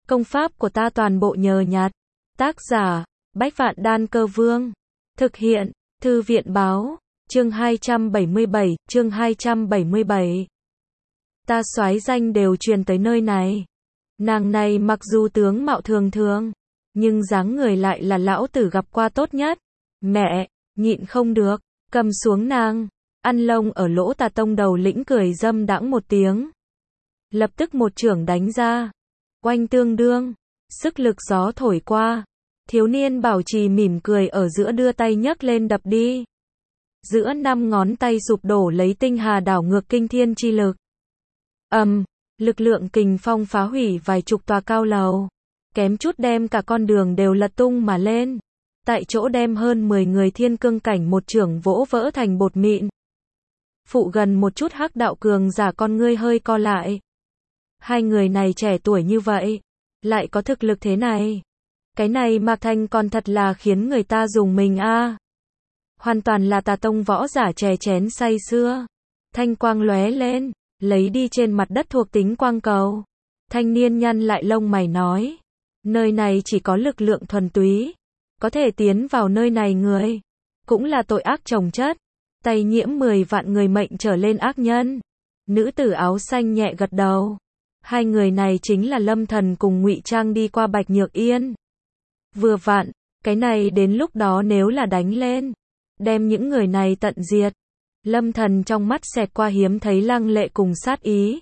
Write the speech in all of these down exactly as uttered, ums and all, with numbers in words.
Công pháp của ta toàn bộ nhờ nhặt. Tác giả, Bách Vạn Đan Cơ Vương. Thực hiện, Thư viện Báo. Chương hai trăm bảy mươi bảy, chương hai trăm bảy mươi bảy. Ta soái danh đều truyền tới nơi này. Nàng này mặc dù tướng mạo thường thường, nhưng dáng người lại là lão tử gặp qua tốt nhất. Mẹ, nhịn không được, cầm xuống nàng. Ăn lông ở lỗ Tà Tông đầu lĩnh cười dâm đãng một tiếng. Lập tức một chưởng đánh ra. Oanh tương đương, sức lực gió thổi qua. Thiếu niên bảo trì mỉm cười ở giữa đưa tay nhấc lên đập đi. Giữa năm ngón tay sụp đổ lấy tinh hà đảo ngược kinh thiên chi lực. Ầm, um, lực lượng kình phong phá hủy vài chục tòa cao lầu. Kém chút đem cả con đường đều lật tung mà lên. Tại chỗ đem hơn mười người thiên cương cảnh một chưởng vỗ vỡ thành bột mịn. Phụ gần một chút hắc đạo cường giả con ngươi hơi co lại. Hai người này trẻ tuổi như vậy, lại có thực lực thế này. Cái này Mạc Thành còn thật là khiến người ta dùng mình a. À. Hoàn toàn là Tà Tông võ giả chè chén say sưa. Thanh quang lóe lên, lấy đi trên mặt đất thuộc tính quang cầu. Thanh niên nhăn lại lông mày nói, nơi này chỉ có lực lượng thuần túy, có thể tiến vào nơi này người, cũng là tội ác chồng chất. Tay nhiễm mười vạn người mệnh trở lên ác nhân. Nữ tử áo xanh nhẹ gật đầu. Hai người này chính là Lâm Thần cùng Ngụy Trang đi qua Bạch Nhược Yên. Vừa vặn, cái này đến lúc đó nếu là đánh lên, đem những người này tận diệt. Lâm Thần trong mắt xẹt qua hiếm thấy lăng lệ cùng sát ý.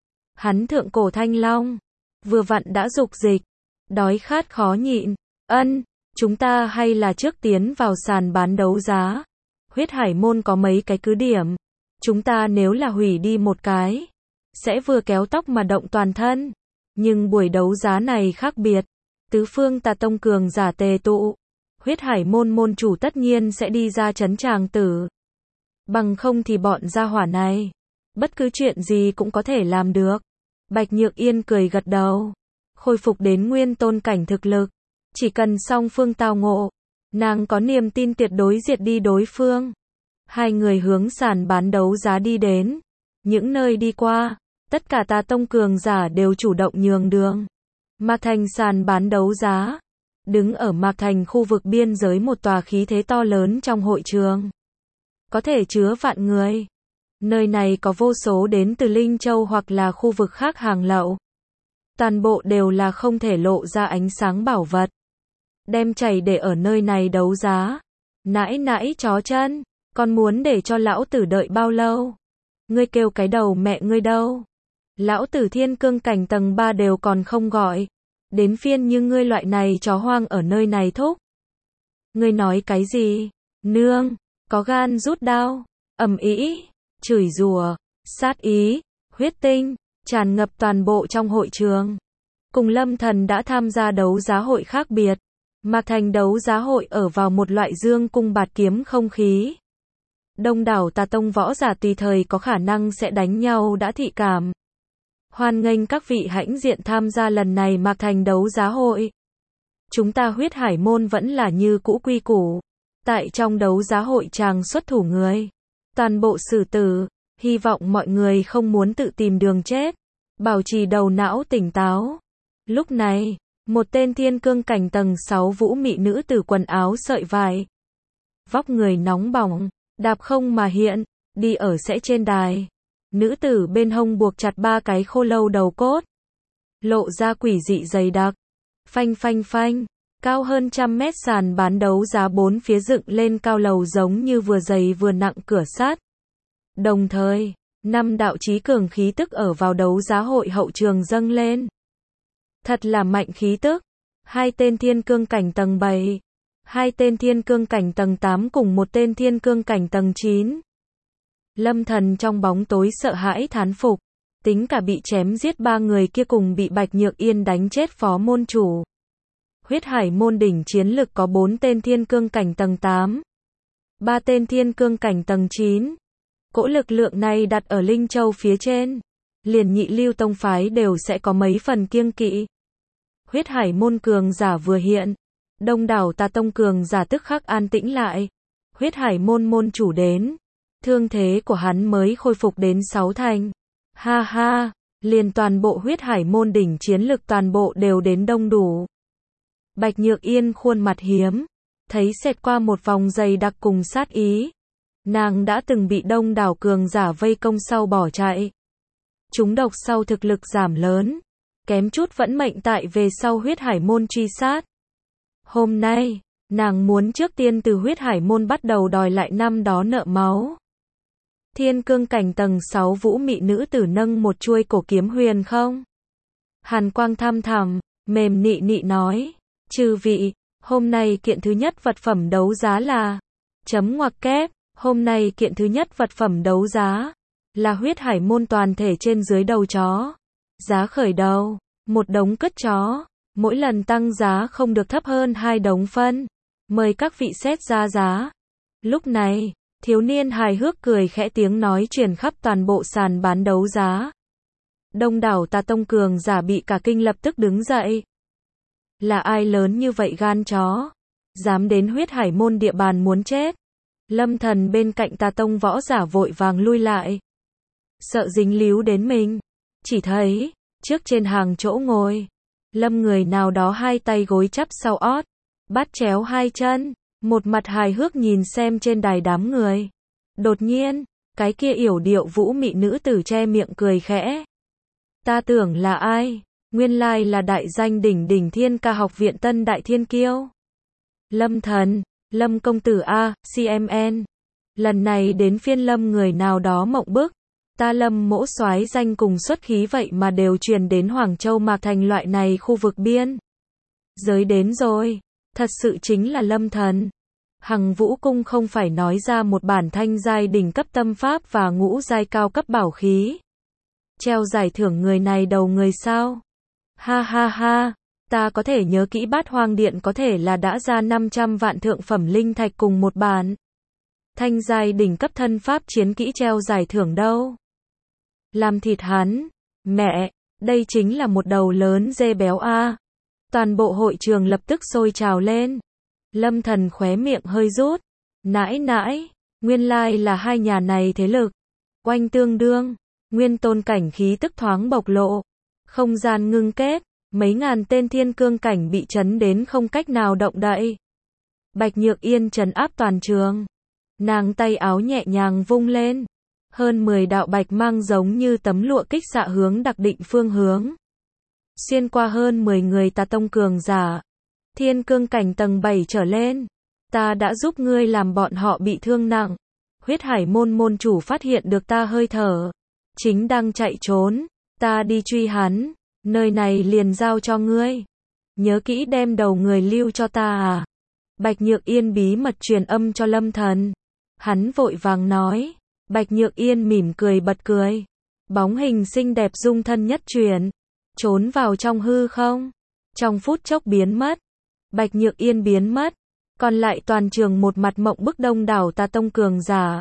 Hắn thượng cổ thanh long, vừa vặn đã dục dịch, đói khát khó nhịn. Ân, chúng ta hay là trước tiến vào sàn bán đấu giá. Huyết Hải môn có mấy cái cứ điểm, chúng ta nếu là hủy đi một cái, sẽ vừa kéo tóc mà động toàn thân. Nhưng buổi đấu giá này khác biệt, tứ phương Tà Tông cường giả tề tụ, Huyết Hải môn môn chủ tất nhiên sẽ đi ra trấn tràng tử. Bằng không thì bọn gia hỏa này, bất cứ chuyện gì cũng có thể làm được. Bạch Nhược Yên cười gật đầu, khôi phục đến nguyên tôn cảnh thực lực, chỉ cần song phương tao ngộ, nàng có niềm tin tuyệt đối diệt đi đối phương. Hai người hướng sàn bán đấu giá đi đến. Những nơi đi qua, tất cả Tà Tông cường giả đều chủ động nhường đường. Mạc Thành sàn bán đấu giá. Đứng ở Mạc Thành khu vực biên giới một tòa khí thế to lớn trong hội trường. Có thể chứa vạn người. Nơi này có vô số đến từ Linh Châu hoặc là khu vực khác hàng lậu. Toàn bộ đều là không thể lộ ra ánh sáng bảo vật. Đem chảy để ở nơi này đấu giá. Nãi nãi chó chân, con muốn để cho lão tử đợi bao lâu? Ngươi kêu cái đầu mẹ ngươi đâu? Lão tử thiên cương cảnh tầng ba đều còn không gọi. Đến phiên như ngươi loại này chó hoang ở nơi này thúc. Ngươi nói cái gì? Nương, có gan rút đao, ầm ĩ, chửi rủa, sát ý, huyết tinh, tràn ngập toàn bộ trong hội trường. Cùng Lâm Thần đã tham gia đấu giá hội khác biệt. Mạc Thành đấu giá hội ở vào một loại dương cung bạt kiếm không khí. Đông đảo Tà Tông võ giả tùy thời có khả năng sẽ đánh nhau đã thị cảm. Hoan nghênh các vị hãnh diện tham gia lần này Mạc Thành đấu giá hội. Chúng ta Huyết Hải môn vẫn là như cũ quy củ. Tại trong đấu giá hội chàng xuất thủ người. Toàn bộ xử tử, hy vọng mọi người không muốn tự tìm đường chết. Bảo trì đầu não tỉnh táo. Lúc này, một tên thiên cương cảnh tầng sáu vũ mị nữ tử quần áo sợi vải. Vóc người nóng bỏng, đạp không mà hiện, đi ở sẽ trên đài. Nữ tử bên hông buộc chặt ba cái khô lâu đầu cốt. Lộ ra quỷ dị dày đặc. Phanh phanh phanh, cao hơn trăm mét sàn bán đấu giá bốn phía dựng lên cao lầu giống như vừa dày vừa nặng cửa sắt. Đồng thời, năm đạo chí cường khí tức ở vào đấu giá hội hậu trường dâng lên. Thật là mạnh khí tức. Hai tên thiên cương cảnh tầng bảy, hai tên thiên cương cảnh tầng tám cùng một tên thiên cương cảnh tầng chín. Lâm Thần trong bóng tối sợ hãi thán phục, tính cả bị chém giết ba người kia cùng bị Bạch Nhược Yên đánh chết phó môn chủ. Huyết Hải môn đỉnh chiến lực có bốn tên thiên cương cảnh tầng tám, ba tên thiên cương cảnh tầng chín. Cỗ lực lượng này đặt ở Linh Châu phía trên, liền nhị lưu tông phái đều sẽ có mấy phần kiêng kỵ. Huyết Hải môn cường giả vừa hiện, đông đảo Tà Tông cường giả tức khắc an tĩnh lại. Huyết Hải môn môn chủ đến, thương thế của hắn mới khôi phục đến sáu thành. Ha ha, liền toàn bộ huyết hải môn đỉnh chiến lực toàn bộ đều đến đông đủ. Bạch Nhược Yên khuôn mặt hiếm, thấy xẹt qua một vòng dày đặc cùng sát ý. Nàng đã từng bị đông đảo cường giả vây công sau bỏ chạy. Chúng độc sau thực lực giảm lớn, kém chút vẫn mệnh tại về sau huyết hải môn truy sát. Hôm nay, nàng muốn trước tiên từ huyết hải môn bắt đầu đòi lại năm đó nợ máu. Thiên cương cảnh tầng sáu vũ mị nữ tử nâng một chuôi cổ kiếm huyền không. Hàn quang thăm thẳm, mềm nị nị nói, chư vị, hôm nay kiện thứ nhất vật phẩm đấu giá là, chấm ngoặc kép, hôm nay kiện thứ nhất vật phẩm đấu giá, là huyết hải môn toàn thể trên dưới đầu chó. Giá khởi đầu, một đống cất chó, mỗi lần tăng giá không được thấp hơn hai đống phân. Mời các vị xét ra giá. Lúc này, thiếu niên hài hước cười khẽ tiếng nói truyền khắp toàn bộ sàn bán đấu giá. Đông đảo Tà Tông cường giả bị cả kinh lập tức đứng dậy. Là ai lớn như vậy gan chó? Dám đến huyết hải môn địa bàn muốn chết. Lâm Thần bên cạnh Tà Tông võ giả vội vàng lui lại. Sợ dính líu đến mình. Chỉ thấy, trước trên hàng chỗ ngồi, Lâm người nào đó hai tay gối chắp sau ót, bắt chéo hai chân, một mặt hài hước nhìn xem trên đài đám người. Đột nhiên, cái kia yểu điệu vũ mị nữ tử che miệng cười khẽ. Ta tưởng là ai? Nguyên lai là đại danh đỉnh đỉnh Thiên Ca học viện Tân Đại Thiên Kiêu. Lâm Thần, Lâm công tử a, xê em en. Lần này đến phiên Lâm người nào đó mộng bức. Ta Lâm mỗ soái danh cùng xuất khí vậy mà đều truyền đến Hoàng Châu Mạc Thành loại này khu vực biên giới đến rồi. Thật sự chính là Lâm Thần. Hằng Vũ Cung không phải nói ra một bản thanh giai đỉnh cấp tâm pháp và ngũ giai cao cấp bảo khí. Treo giải thưởng người này đầu người sao? Ha ha ha, ta có thể nhớ kỹ Bát Hoang Điện có thể là đã ra năm trăm vạn thượng phẩm linh thạch cùng một bản thanh giai đỉnh cấp thân pháp chiến kỹ treo giải thưởng đâu. Làm thịt hắn, mẹ, đây chính là một đầu lớn dê béo a. Toàn bộ hội trường lập tức sôi trào lên. Lâm Thần khóe miệng hơi rút. Nãi nãi, nguyên lai là hai nhà này thế lực. Oanh tương đương, nguyên tôn cảnh khí tức thoáng bộc lộ. Không gian ngưng kết, mấy ngàn tên thiên cương cảnh bị chấn đến không cách nào động đậy. Bạch Nhược Yên trấn áp toàn trường. Nàng tay áo nhẹ nhàng vung lên. Hơn mười đạo bạch mang giống như tấm lụa kích xạ hướng đặc định phương hướng. Xuyên qua hơn mười người Tà Tông cường giả. Thiên cương cảnh tầng bảy trở lên. Ta đã giúp ngươi làm bọn họ bị thương nặng. Huyết hải môn môn chủ phát hiện được ta hơi thở. Chính đang chạy trốn. Ta đi truy hắn. Nơi này liền giao cho ngươi. Nhớ kỹ đem đầu người lưu cho ta à. Bạch Nhược Yên bí mật truyền âm cho Lâm Thần. Hắn vội vàng nói. Bạch Nhược Yên mỉm cười bật cười. Bóng hình xinh đẹp dung thân nhất chuyển. Trốn vào trong hư không. Trong phút chốc biến mất. Bạch Nhược Yên biến mất. Còn lại toàn trường một mặt mộng bức đông đảo Tà Tông cường giả.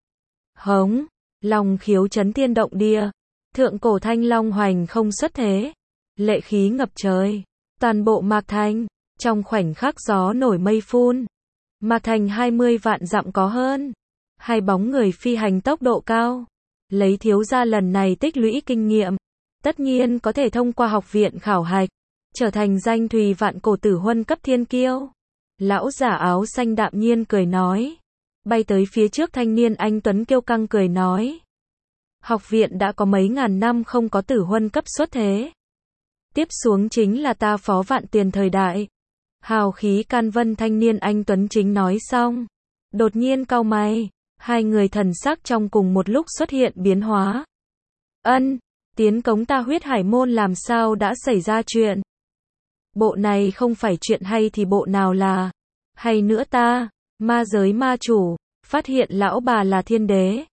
Hống. Long khiếu chấn thiên động địa. Thượng cổ thanh long hoành không xuất thế. Lệ khí ngập trời. Toàn bộ Mạc Thành. Trong khoảnh khắc gió nổi mây phun. Mạc Thành hai mươi vạn dặm có hơn. Hai bóng người phi hành tốc độ cao. Lấy thiếu gia lần này tích lũy kinh nghiệm. Tất nhiên có thể thông qua học viện khảo hạch. Trở thành danh thùy vạn cổ tử huân cấp thiên kiêu. Lão giả áo xanh đạm nhiên cười nói. Bay tới phía trước thanh niên anh tuấn kiêu căng cười nói. Học viện đã có mấy ngàn năm không có tử huân cấp xuất thế. Tiếp xuống chính là ta phó vạn tiền thời đại. Hào khí can vân thanh niên anh tuấn chính nói xong. Đột nhiên cau mày. Hai người thần sắc trong cùng một lúc xuất hiện biến hóa. Ân, tiến cống ta huyết hải môn làm sao đã xảy ra chuyện. Bộ này không phải chuyện hay thì bộ nào là. Hay nữa ta, ma giới ma chủ, phát hiện lão bà là thiên đế.